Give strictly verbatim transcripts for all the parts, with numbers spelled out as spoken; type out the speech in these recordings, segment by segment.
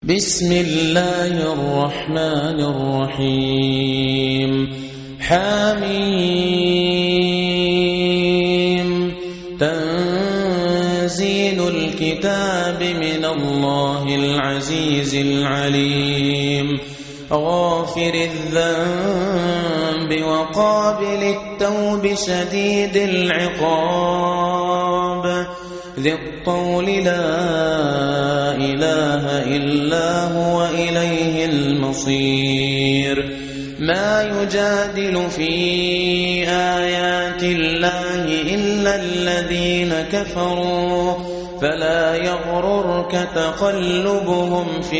بسم الله الرحمن الرحيم حميم تنزيل الكتاب من الله العزيز العليم غافر الذنب وقابل التوب شديد العقاب ذي الطول لا إله إلا هو إليه المصير ما يجادل في آيات الله إلا الذين كفروا فلا يغررك تقلبهم في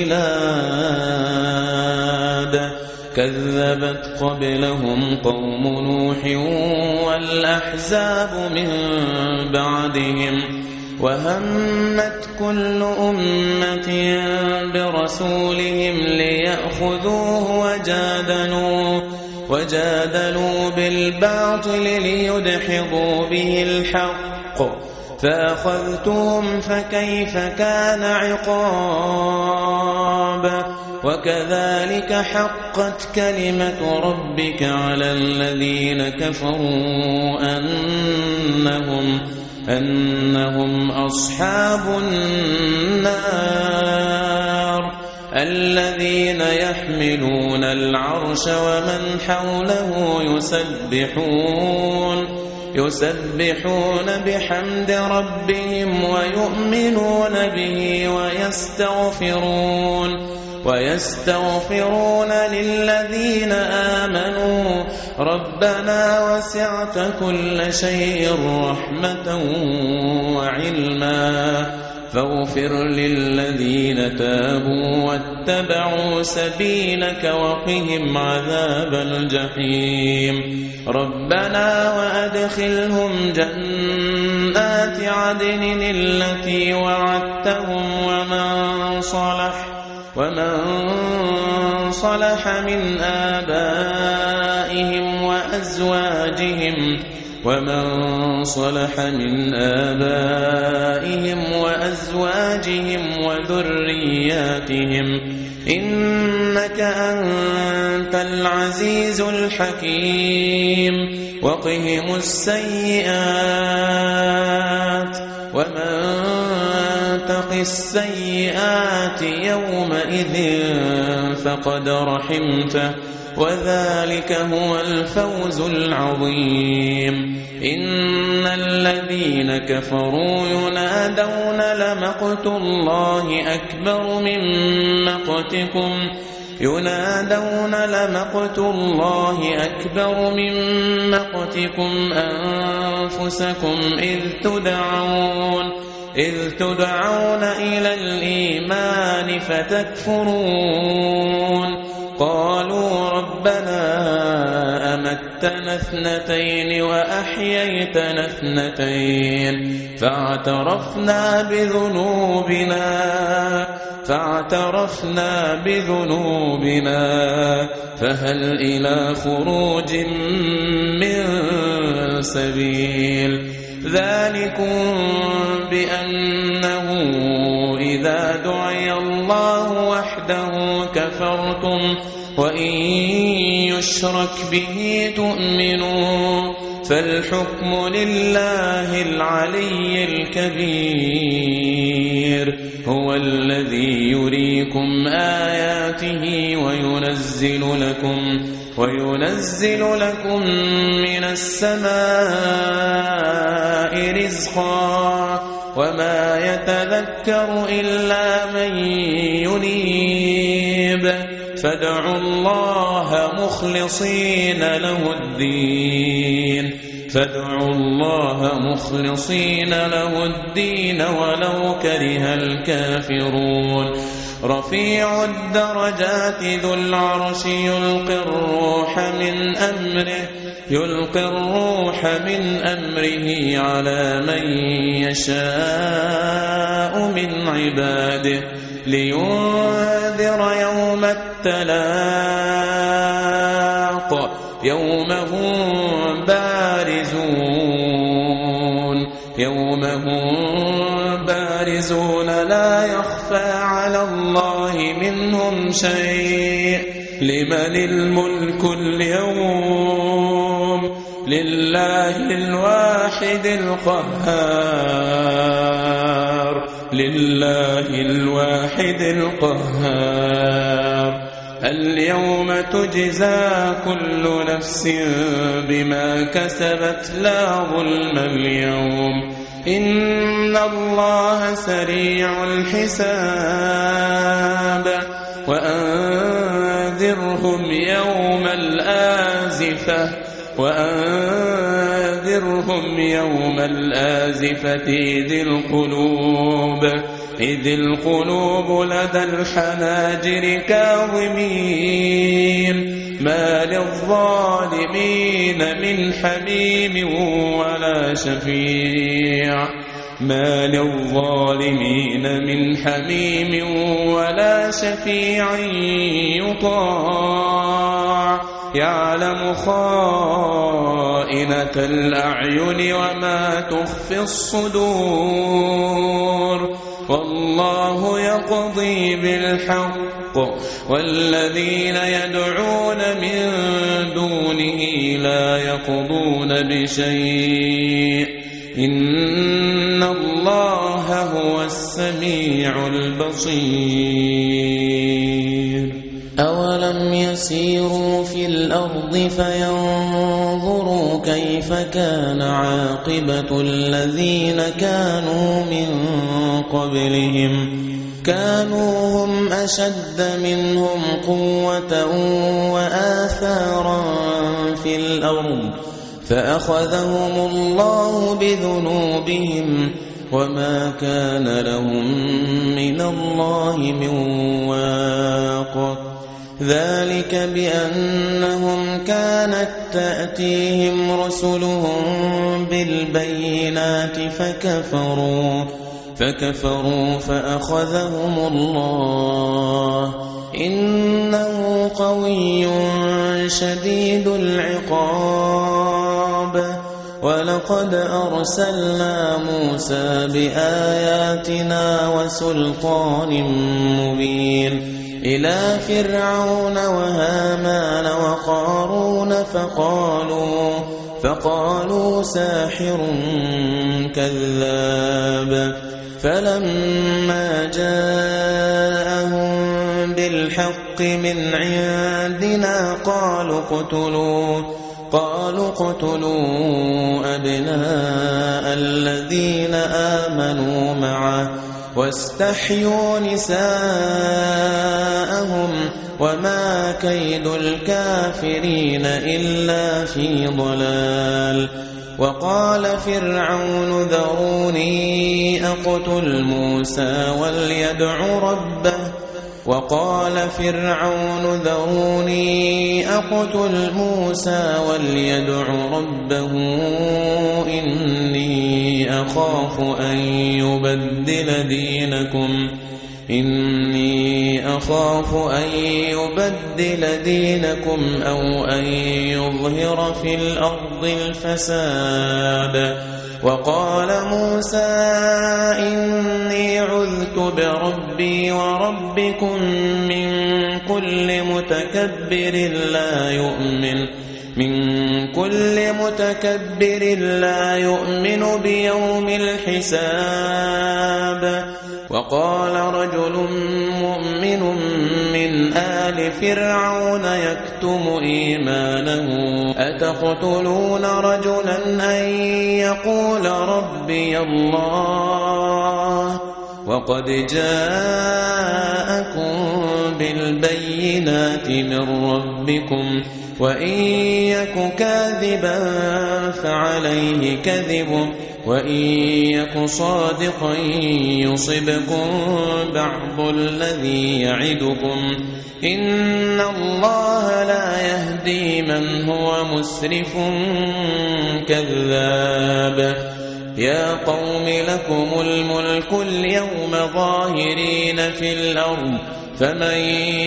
البلاد كذبت قبلهم قوم نوح والأحزاب من بعدهم وهمت كل أمة برسولهم ليأخذوه وجادلوا وجادلوا بالباطل ليدحضوا به الحق فأخذتهم فكيف كان عقاب وكذلك حقت كلمة ربك على الذين كفروا أنهم أنهم أصحاب النار الذين يحملون العرش ومن حوله يسبحون يسبحون بحمد ربهم ويؤمنون به ويستغفرون ويستغفرون للذين آمنوا ربنا وسعت كل شيء رحمة وعلما فاغفر للذين تابوا واتبعوا سبيلك وقهم عذاب الجحيم ربنا وأدخلهم جنات عدن التي وعدتهم ومن صلح ومن صلح من آبائهم وأزواجهم ومن صلح من آبائهم وأزواجهم وذرياتهم إنك أنت العزيز الحكيم وقهم السيئات ومن تق السيئات يومئذ فقد رحمته وذلك هو الفوز العظيم إن الذين كفروا ينادون لمقت الله أكبر من مقتكم ينادون لمقت الله أكبر من مقتكم أنفسكم إذ تدعون إذ تدعون إلى الإيمان فتكفرون قالوا ربنا أمتنا اثنتين وأحييتنا اثنتين فاعترفنا بذنوبنا فاعترفنا بذنوبنا فهل إلى خروج من سبيل ذلكم بأنه إذا دعي الله وحده كفرتم وإن يشرك به تؤمنوا فالحكم لله العلي الكبير هو الذي يريكم آياته وينزل لكم وينزل لكم من السماء رزقا وما يتذكر إلا من ينيب فادعوا الله مخلصين له الدين فادعوا الله مخلصين له الدين ولو كره الكافرون رفيع الدرجات ذو العرش يلقي الروح من أمره يلقي الروح من أمره على من يشاء من عباده لينذر يوم التلاق يوم هم بارزون يوم هم بارزون البارزون لا يخفى على الله منهم شيء. لمن الملك اليوم؟ لله الواحد القهار، لله الواحد القهار. اليوم تجزى كل نفس بما كسبت لا ظلم اليوم، إن الله سريع الحساب. وأنذرهم يوم الآزفة، وأنذرهم يوم الآزفة إذ القلوب إذ القلوب لدى الحناجر كاظمين ما للظالمين من حميم ولا شفيع ما للظالمين من حميم ولا شفيع يطاع يعلم خائنة الأعين وما تخفي الصدور. والله يقضي بالحق والذين يدعون من دونه لا يقضون بشيء إن الله هو السميع البصير. أولم يسيروا في الأرض فينظروا كيف كان عاقبة الذين كانوا من قبلهم كانوا هم أشد منهم قوة وآثارا في الأرض فأخذهم الله بذنوبهم وما كان لهم من الله من واق. ذلك بأنهم كانت تأتيهم رسلهم بالبينات فكفروا فكفروا فأخذهم الله إنه قوي شديد العقاب. ولقد أرسلنا موسى بآياتنا وسلطان مبين إلى فرعون وهامان وقارون فقالوا فقالوا ساحر كذاب. فلما جاءهم بالحق من عندنا قالوا اقتلوا قالوا اقتلوا أبناء الذين آمنوا معه واستحيوا نساءهم وما كيد الكافرين إلا في ضلال. وقال فرعون ذروني أقتل موسى وليدع ربه وقال فرعون ذروني أقتل موسى وليدع ربه إني أخاف أن يبدل دينكم إني أخاف أن يبدل دينكم أو أن يظهر في الأرض الفساد. وقال موسى إني عذت بربي وربكم من كل متكبر لا يؤمن من كل متكبر لا يؤمن بيوم الحساب. وقال رجل مؤمن من آل فرعون يكتم إيمانه أتقتلون رجلا أن يقول ربي الله وقد جاءكم بالبينات من ربكم وإن يك كاذبا فعليه كذبه وإن يك صادقا يصبكم بعض الذي يعدكم إن الله لا يهدي من هو مسرف كذاب. يا قوم لكم الملك اليوم ظاهرين في الأرض فمن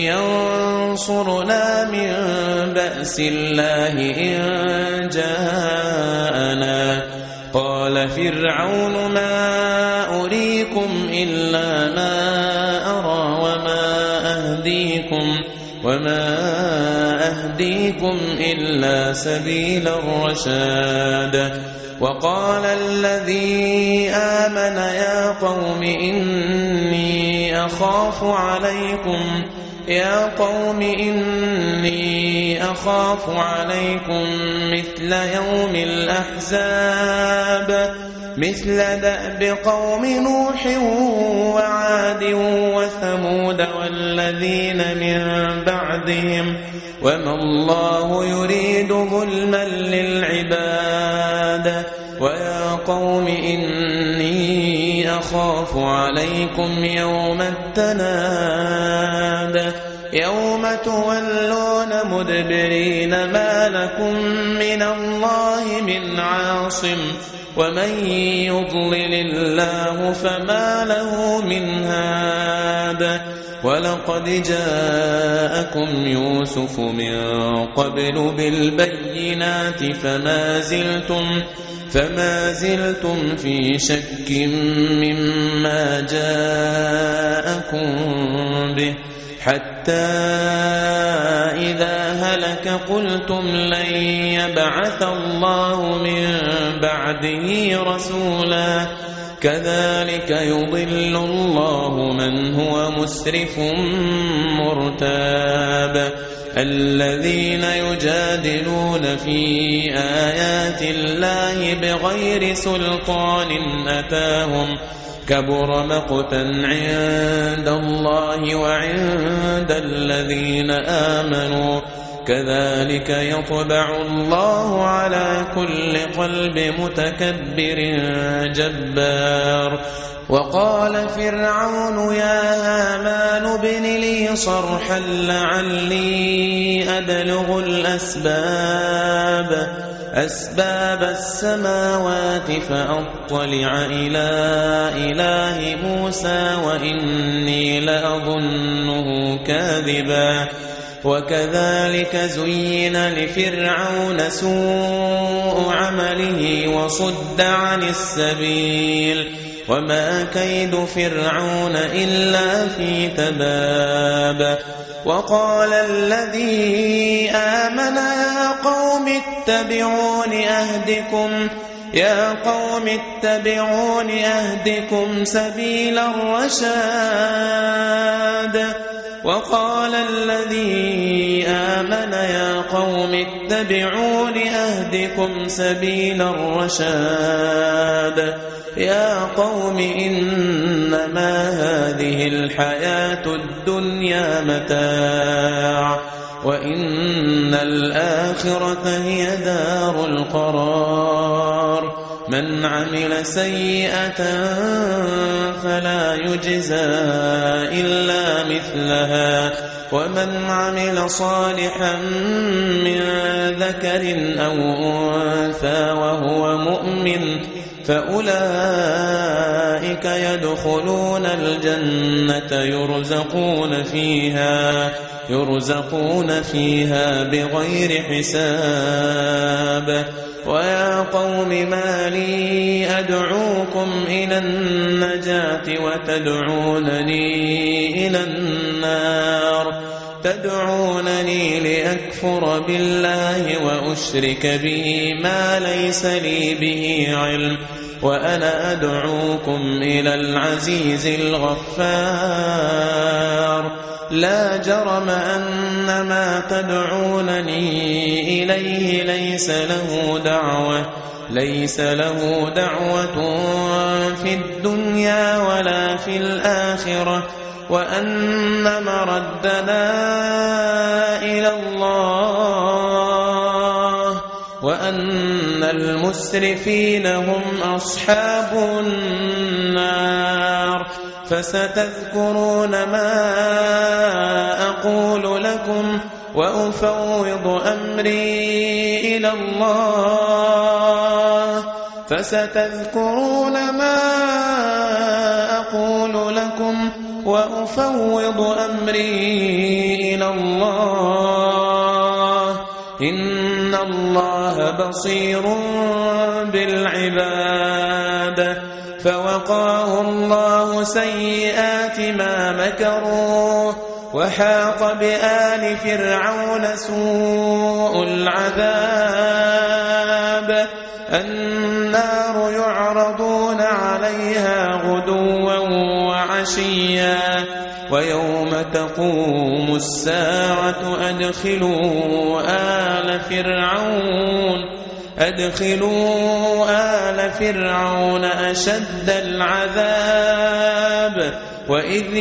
ينصرنا من بأس الله إن جاءنا قال فرعون ما أريكم إلا ما أرى وما أهديكم وما أهديكم إلا سبيل الرشاد وقال الذي آمن يا قوم إني أخاف عليكم يا قوم إني أخاف عليكم مثل يوم الأحزاب مثل دأب قوم نوح وعاد وثمود والذين من بعدهم وما الله يريد ظلما للعباد ويا قوم إني أخاف عليكم يوم التناد يوم تولون مدبرين ما لكم من الله من عاصم ومن يضلل الله فما له من هاد ولقد جاءكم يوسف من قبل بالبينات فما زلتم فما زلتم في شك مما جاءكم به حتى إذا هلك قلتم لن يبعث الله من بعده رسولا كذلك يضل الله من هو مسرف مرتاب الذين يجادلون في آيات الله بغير سلطان أتاهم كبر مقتا عند الله وعند الذين آمنوا كذلك يطبع الله على كل قلب متكبر جبار وقال فرعون يا هامان ابن لي صرحا لعلي أبلغ الأسباب أسباب السماوات فأطلع إلى إله موسى وإني لأظنه كاذبا وكذلك زين لفرعون سوء عمله وصد عن السبيل وما كيد فرعون إلا في تباب وقال الذي آمن يا قوم اتبعون أهدكم يا قوم اتبعون أهدكم سبيل الرشاد وقال الذي آمن يا قوم اتبعون أهدكم سبيل الرشاد يا قوم إنما هذه الحياة الدنيا متاع وإن الآخرة هي دار القرار من عمل سيئة فلا يجزى إلا مثلها ومن عمل صالحا من ذكر أو أنثى وهو مؤمن فأولئك يدخلون الجنة يرزقون فيها يرزقون فيها بغير حساب ويا قوم ما لي أدعوكم إلى النجاة وتدعونني إلى النار تدعونني لأكفر بالله وأشرك به ما ليس لي به علم وأنا أدعوكم إلى العزيز الغفار لا جرم أن ما تدعونني إليه ليس له دعوة ليس له دعوة في الدنيا ولا في الآخرة وأن مردنا إلى الله وأن المسرفين هم أصحاب النار فستذكرون ما أقول لكم وأفوض أمري إلى الله فستذكرون ما أقول لكم وأفوض أمري إلى الله إن الله بصير بالعباد فوقاه الله سيئات ما مكروا وحاق بآل فرعون سوء العذاب النار يعرضون عليها غدوا وعشيا ويوم تقوم الساعة أدخلوا آل فرعون أدخلوا آل فرعون أشد العذاب وإذ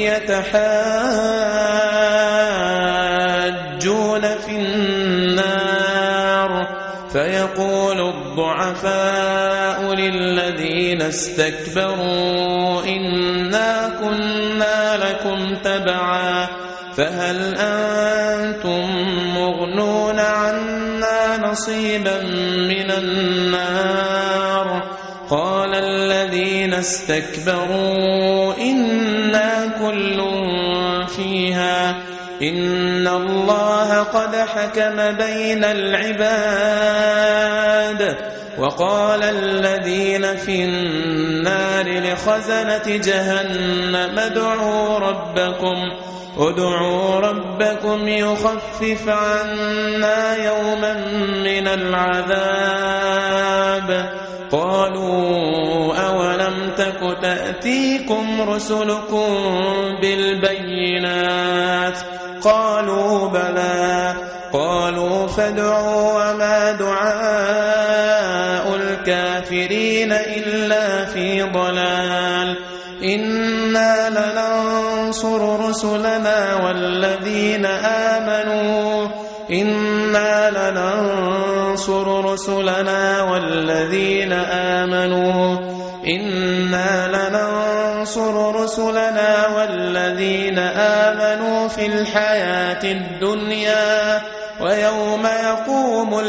يتحاجون في النار فيقول الضعفاء للذين استكبروا إنا كنا لكم تبعا فهل أنتم مغنون عنا نصيبا من النار قال الذين استكبروا إنا كل فيها إن الله قد حكم بين العباد وقال الذين في النار لخزنة جهنم ادعوا ربكم ادعوا ربكم يخفف عنا يوما من العذاب قالوا أولم تك تأتيكم رسلكم بالبينات قالوا بلى قالوا فادعوا وما دعاء الكافرين إلا في ضلال إنا لننصر رسلنا والذين آمنوا إنا لننصر رسلنا والذين آمنوا إنا لننصر رسلنا والذين آمنوا في الحياة الدنيا ويوم يقوم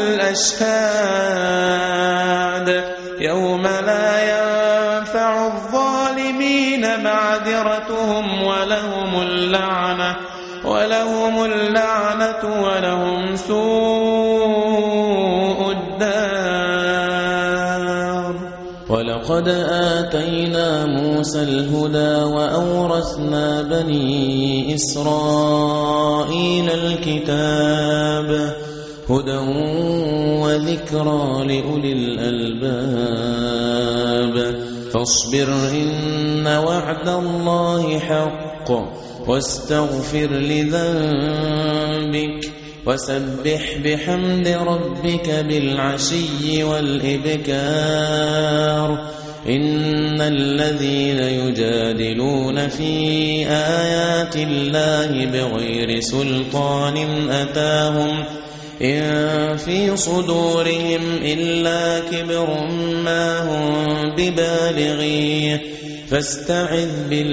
الأشهاد يوم لا ينفع الظالمين معذرتهم ولهم اللعنة ولهم اللعنة ولهم سوء الدار ولقد آتينا موسى الهدى وأورثنا بني إسرائيل الكتاب هدى وذكرى لأولي الألباب فاصبر إن وعد الله حق واستغفر لذنبك وسبح بحمد ربك بالعشي والإبكار إن الذين يجادلون في آيات الله بغير سلطان أتاهم إن في صدورهم إلا كبر ما هم ببالغيه فاستعذ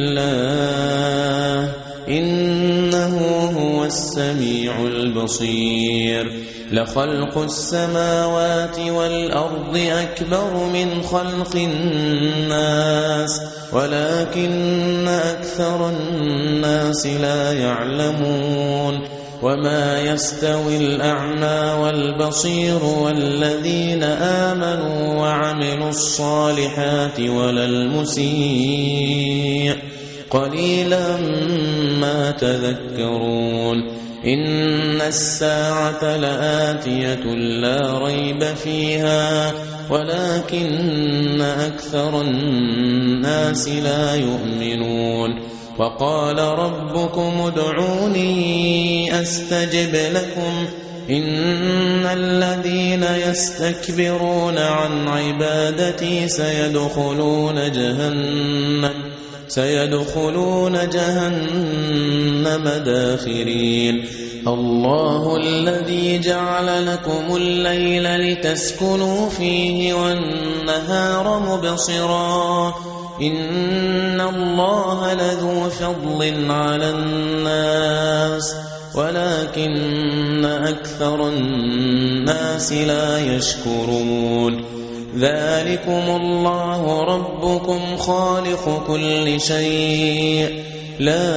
بالله إنه هو السميع البصير لخلق السماوات والأرض أكبر من خلق الناس ولكن أكثر الناس لا يعلمون وما يستوي الأعمى والبصير والذين آمنوا وعملوا الصالحات ولا المسيء قليلا ما تذكرون إن الساعة لآتية لا ريب فيها ولكن أكثر الناس لا يؤمنون وقال ربكم ادعوني أستجب لكم إن الذين يستكبرون عن عبادتي سيدخلون جهنم سيدخلون جهنم داخرين الله الذي جعل لكم الليل لتسكنوا فيه والنهار مبصرا إن الله لذو فضل على الناس ولكن أكثر الناس لا يشكرون ذلكم الله ربكم خالق كل شيء لا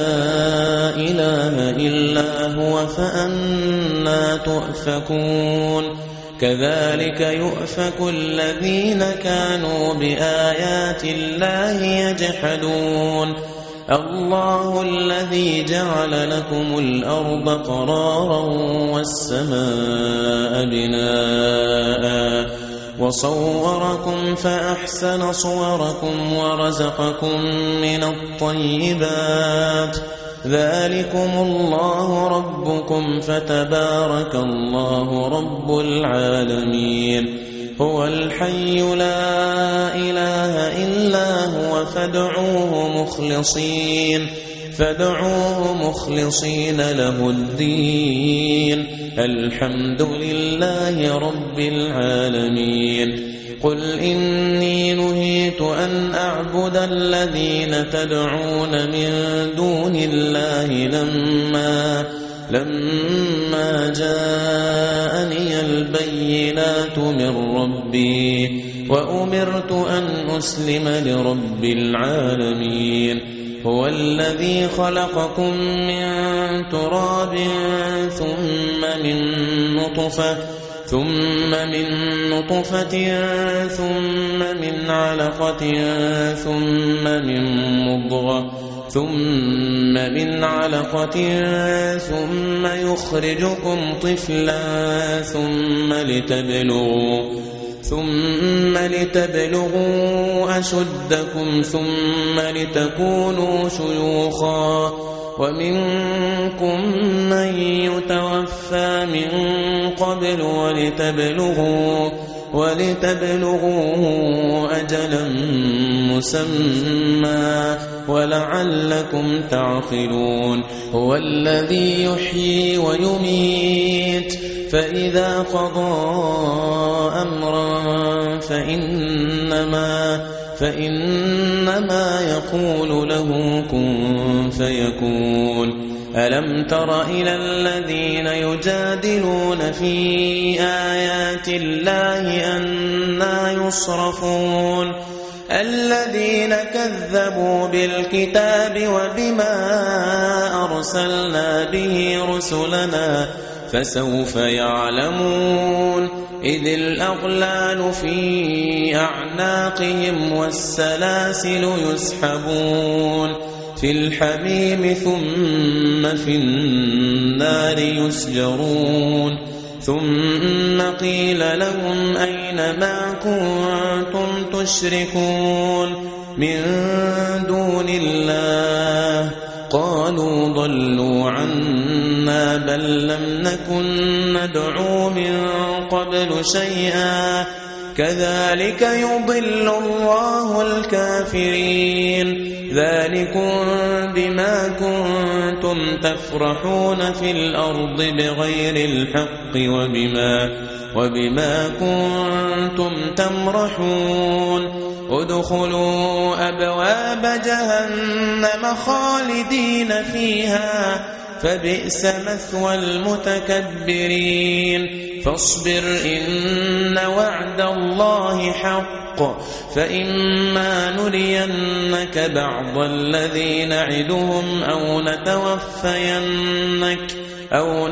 إله إلا هو فأنى تؤفكون كذلك يؤفك الذين كانوا بآيات الله يجحدون الله الذي جعل لكم الأرض قرارا والسماء بناء وصوركم فأحسن صوركم ورزقكم من الطيبات ذلكم الله ربكم فتبارك الله رب العالمين هو الحي لا إله إلا هو فادعوه مخلصين فادعوه مخلصين له الدين الحمد لله رب العالمين قل إني نهيت أن أعبد الذين تدعون من دون الله لما لما جاءني البينات من ربي وأمرت أن أسلم لرب العالمين هو الذي خلقكم من تراب ثم من نطفة ثم من نطفة ثم من علقة ثم من مضغة ثم من علقة ثم يخرجكم طفلا ثم لتبلغوا ثم لتبلغوا أشدكم ثم لتكونوا شيوخا ومنكم من يتوفى من قبل ولتبلغوا ولتبلغوا أجلا مسمى ولعلكم تعقلون هو الذي يحيي ويميت فإذا قضى أمرا فإنما فإنما يقول له كن فيكون ألم تر إلى الذين يجادلون في آيات الله أنى يصرفون الذين كذبوا بالكتاب وبما أرسلنا به رسلنا فسوف يعلمون إذ الأغلال في أعناقهم والسلاسل يسحبون في الحميم ثم في النار يسجرون ثم قيل لهم أين ما كنتم تشركون من دون الله قالوا ضلوا عنا بل لم نكن ندعو من قبل شيئا كذلك يضل الله الكافرين ذلكم بما كنتم تفرحون في الأرض بغير الحق وبما, وبما كنتم تمرحون ادخلوا أبواب جهنم خالدين فيها فبئس مثوى المتكبرين فاصبر إن وعد الله حق فإما نرينك بعض الذي نعدهم أو نتوفينك أو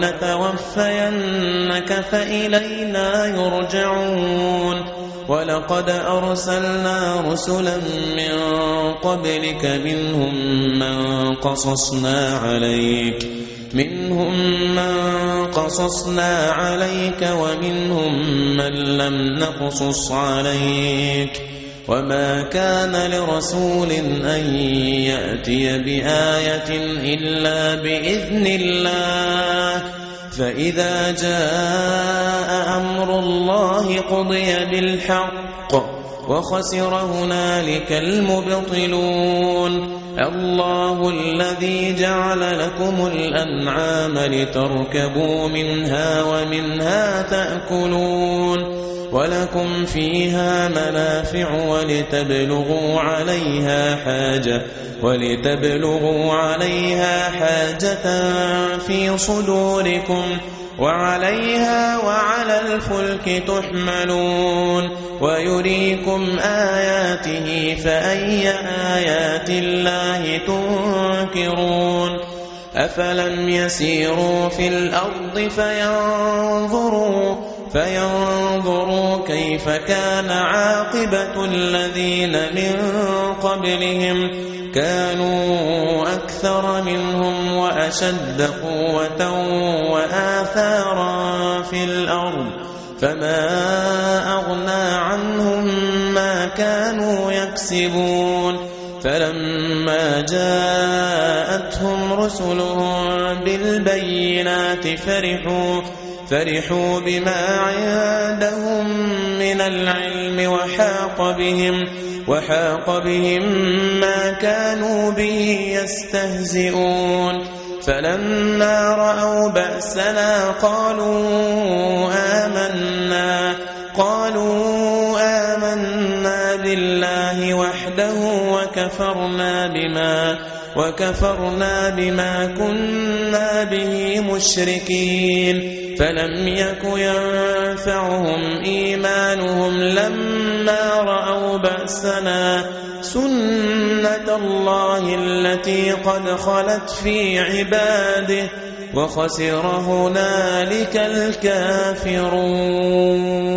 نتوفينك فإلينا يرجعون ولقد أرسلنا رسلا من قبلك منهم من قصصنا عليك منهم من قصصنا عليك ومنهم من لم نقصص عليك وما كان لرسول أن يأتي بآية إلا بإذن الله فإذا جاء أمر الله قضي بالحق وخسر هنالك المبطلون الله الذي جعل لكم الأنعام لتركبوا منها ومنها تأكلون ولكم فيها منافع ولتبلغوا عليها حاجة ولتبلغوا عليها حاجة في صدوركم وعليها وعلى الفلك تحملون ويريكم آياته فأي آيات الله تنكرون أفلم يسيروا في الأرض فينظروا فينظروا كيف كان عاقبة الذين من قبلهم كانوا أكثر منهم وأشد قوة وآثارا في الأرض فما أغنى عنهم ما كانوا يكسبون فلما جاءتهم رسلهم بالبينات فرحوا فرحوا بما عندهم من العلم وحاق بهم وحاق بهم ما كانوا به يستهزئون فلما رأوا بأسنا قالوا آمنا قالوا آمنا بالله وحده وكفرنا بما وكفرنا بما كنا به مشركين فلم يك ينفعهم إيمانهم لما رأوا بأسنا سنة الله التي قد خلت في عباده وخسر هنالك الكافرون.